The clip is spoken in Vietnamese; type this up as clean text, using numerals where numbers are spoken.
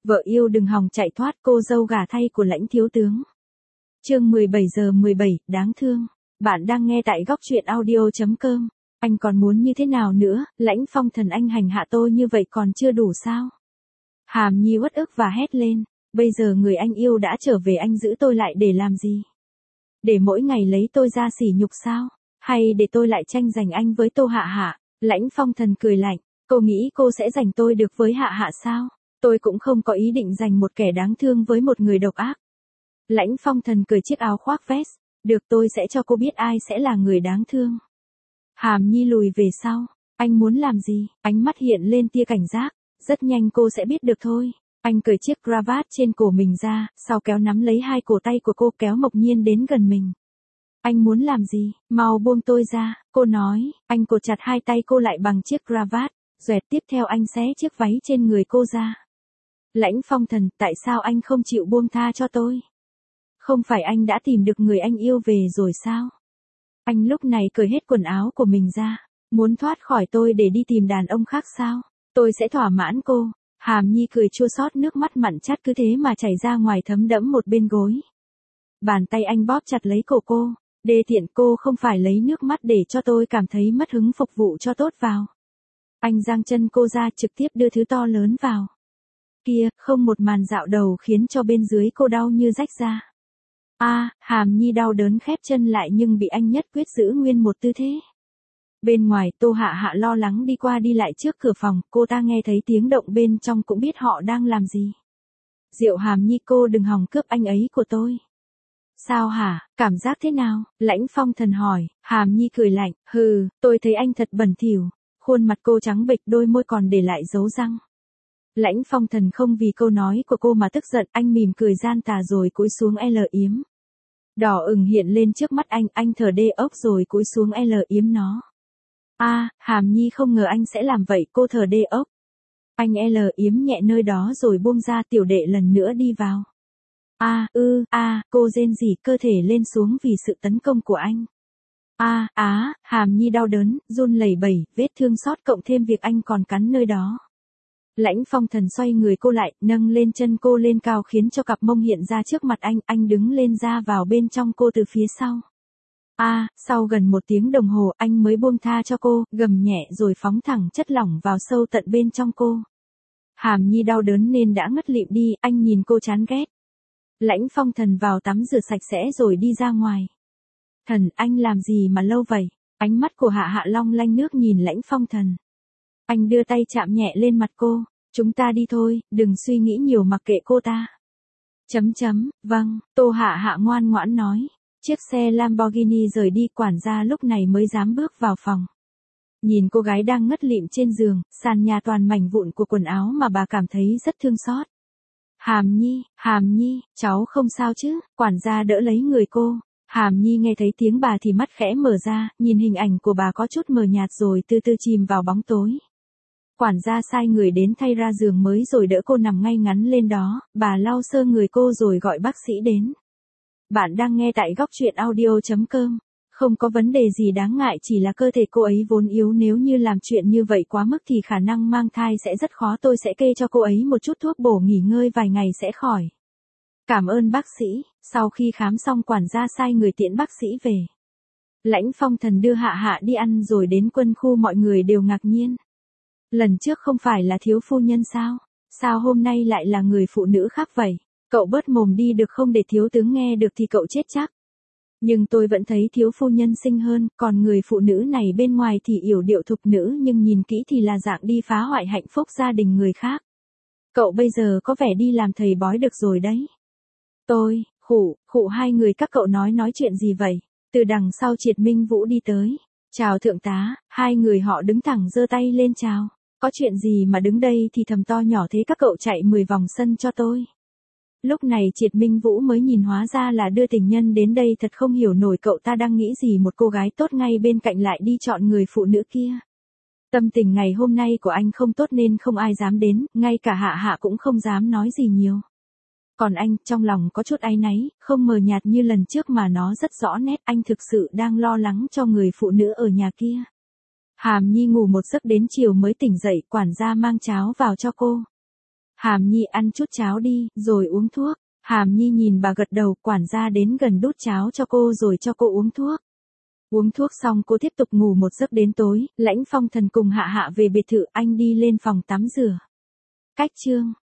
Vợ yêu đừng hòng chạy thoát, cô dâu gả thay của Lãnh thiếu tướng. Chương 17:17, đáng thương. Bạn đang nghe tại góc truyện audio.com. Anh còn muốn như thế nào nữa, Lãnh Phong Thần anh hành hạ tôi như vậy còn chưa đủ sao? Hàm Nhi uất ức và hét lên, bây giờ người anh yêu đã trở về, anh giữ tôi lại để làm gì? Để mỗi ngày lấy tôi ra sỉ nhục sao? Hay để tôi lại tranh giành anh với Tô Hạ Hạ? Lãnh Phong Thần cười lạnh, cô nghĩ cô sẽ giành tôi được với Hạ Hạ sao? Tôi cũng không có ý định giành một kẻ đáng thương với một người độc ác. Lãnh Phong Thần cởi chiếc áo khoác vest, được, tôi sẽ cho cô biết ai sẽ là người đáng thương. Hàm Nhi lùi về sau, anh muốn làm gì? Ánh mắt hiện lên tia cảnh giác, rất nhanh cô sẽ biết được thôi. Anh cởi chiếc cravat trên cổ mình ra, sau kéo nắm lấy hai cổ tay của cô, kéo Mộc Nhiên đến gần mình. Anh muốn làm gì? Mau buông tôi ra, cô nói. Anh cột chặt hai tay cô lại bằng chiếc cravat, xoẹt, tiếp theo anh xé chiếc váy trên người cô ra. Lãnh Phong Thần, tại sao anh không chịu buông tha cho tôi? Không phải anh đã tìm được người anh yêu về rồi sao? Anh lúc này cởi hết quần áo của mình ra, muốn thoát khỏi tôi để đi tìm đàn ông khác sao? Tôi sẽ thỏa mãn cô. Hàm Nhi cười chua xót, nước mắt mặn chát cứ thế mà chảy ra ngoài, thấm đẫm một bên gối. Bàn tay anh bóp chặt lấy cổ cô. Đê tiện, cô không phải lấy nước mắt để cho tôi cảm thấy mất hứng, phục vụ cho tốt vào. Anh giang chân cô ra, trực tiếp đưa thứ to lớn vào. Kia, không, một màn dạo đầu khiến cho bên dưới cô đau như rách ra. Hàm Nhi đau đớn khép chân lại nhưng bị anh nhất quyết giữ nguyên một tư thế. Bên ngoài, Tô Hạ Hạ lo lắng đi qua đi lại trước cửa phòng, cô ta nghe thấy tiếng động bên trong cũng biết họ đang làm gì. Diệu Hàm Nhi, cô đừng hòng cướp anh ấy của tôi. Sao hả, cảm giác thế nào? Lãnh Phong Thần hỏi. Hàm Nhi cười lạnh, hừ, tôi thấy anh thật bẩn thỉu. Khuôn mặt cô trắng bệch, đôi môi còn để lại dấu răng. Lãnh Phong Thần không vì câu nói của cô mà tức giận, anh mỉm cười gian tà rồi cúi xuống yếm. Đỏ ửng hiện lên trước mắt anh thở đê ốc rồi cúi xuống yếm nó. Hàm Nhi không ngờ anh sẽ làm vậy, cô thở đê ốc. Anh yếm nhẹ nơi đó rồi buông ra, tiểu đệ lần nữa đi vào. Cô rên rỉ, cơ thể lên xuống vì sự tấn công của anh. Hàm Nhi đau đớn, run lẩy bẩy, vết thương sót cộng thêm việc anh còn cắn nơi đó. Lãnh Phong Thần xoay người cô lại, nâng lên chân cô lên cao khiến cho cặp mông hiện ra trước mặt anh đứng lên ra vào bên trong cô từ phía sau. Sau gần 1 tiếng đồng hồ anh mới buông tha cho cô, gầm nhẹ rồi phóng thẳng chất lỏng vào sâu tận bên trong cô. Hàm Nhi đau đớn nên đã ngất lịm đi, anh nhìn cô chán ghét. Lãnh Phong Thần vào tắm rửa sạch sẽ rồi đi ra ngoài. Thần, anh làm gì mà lâu vậy? Ánh mắt của Hạ Hạ long lanh nước nhìn Lãnh Phong Thần. Anh đưa tay chạm nhẹ lên mặt cô. Chúng ta đi thôi, đừng suy nghĩ nhiều, mặc kệ cô ta. Vâng, Tô Hạ Hạ ngoan ngoãn nói. Chiếc xe Lamborghini rời đi, quản gia lúc này mới dám bước vào phòng. Nhìn cô gái đang ngất lịm trên giường, sàn nhà toàn mảnh vụn của quần áo mà bà cảm thấy rất thương xót. Hàm Nhi, cháu không sao chứ? Quản gia đỡ lấy người cô. Hàm Nhi nghe thấy tiếng bà thì mắt khẽ mở ra, nhìn hình ảnh của bà có chút mờ nhạt rồi từ từ chìm vào bóng tối. Quản gia sai người đến thay ra giường mới rồi đỡ cô nằm ngay ngắn lên đó, bà lau sơ người cô rồi gọi bác sĩ đến. Bạn đang nghe tại góc truyện audio.com. Không có vấn đề gì đáng ngại, chỉ là cơ thể cô ấy vốn yếu, nếu như làm chuyện như vậy quá mức thì khả năng mang thai sẽ rất khó, tôi sẽ kê cho cô ấy một chút thuốc bổ, nghỉ ngơi vài ngày sẽ khỏi. Cảm ơn bác sĩ. Sau khi khám xong, quản gia sai người tiễn bác sĩ về. Lãnh Phong Thần đưa Hạ Hạ đi ăn rồi đến quân khu, mọi người đều ngạc nhiên. Lần trước không phải là thiếu phu nhân sao? Sao hôm nay lại là người phụ nữ khác vậy? Cậu bớt mồm đi được không, để thiếu tướng nghe được thì cậu chết chắc. Nhưng tôi vẫn thấy thiếu phu nhân xinh hơn, còn người phụ nữ này bên ngoài thì yểu điệu thục nữ nhưng nhìn kỹ thì là dạng đi phá hoại hạnh phúc gia đình người khác. Cậu bây giờ có vẻ đi làm thầy bói được rồi đấy. Tôi, khụ hai người các cậu nói chuyện gì vậy? Từ đằng sau Triệt Minh Vũ đi tới. Chào thượng tá, hai người họ đứng thẳng giơ tay lên chào. Có chuyện gì mà đứng đây thì thầm to nhỏ thế, các cậu chạy 10 vòng sân cho tôi. Lúc này Triệt Minh Vũ mới nhìn, hóa ra là đưa tình nhân đến đây, thật không hiểu nổi cậu ta đang nghĩ gì, một cô gái tốt ngay bên cạnh lại đi chọn người phụ nữ kia. Tâm tình ngày hôm nay của anh không tốt nên không ai dám đến, ngay cả Hạ Hạ cũng không dám nói gì nhiều. Còn anh, trong lòng có chút áy náy, không mờ nhạt như lần trước mà nó rất rõ nét, anh thực sự đang lo lắng cho người phụ nữ ở nhà kia. Hàm Nhi ngủ một giấc đến chiều mới tỉnh dậy, quản gia mang cháo vào cho cô. Hàm Nhi ăn chút cháo đi, rồi uống thuốc. Hàm Nhi nhìn bà gật đầu, quản gia đến gần đút cháo cho cô rồi cho cô uống thuốc. Uống thuốc xong cô tiếp tục ngủ một giấc đến tối, Lãnh Phong Thần cùng Hạ Hạ về biệt thự, anh đi lên phòng tắm rửa. Cách chương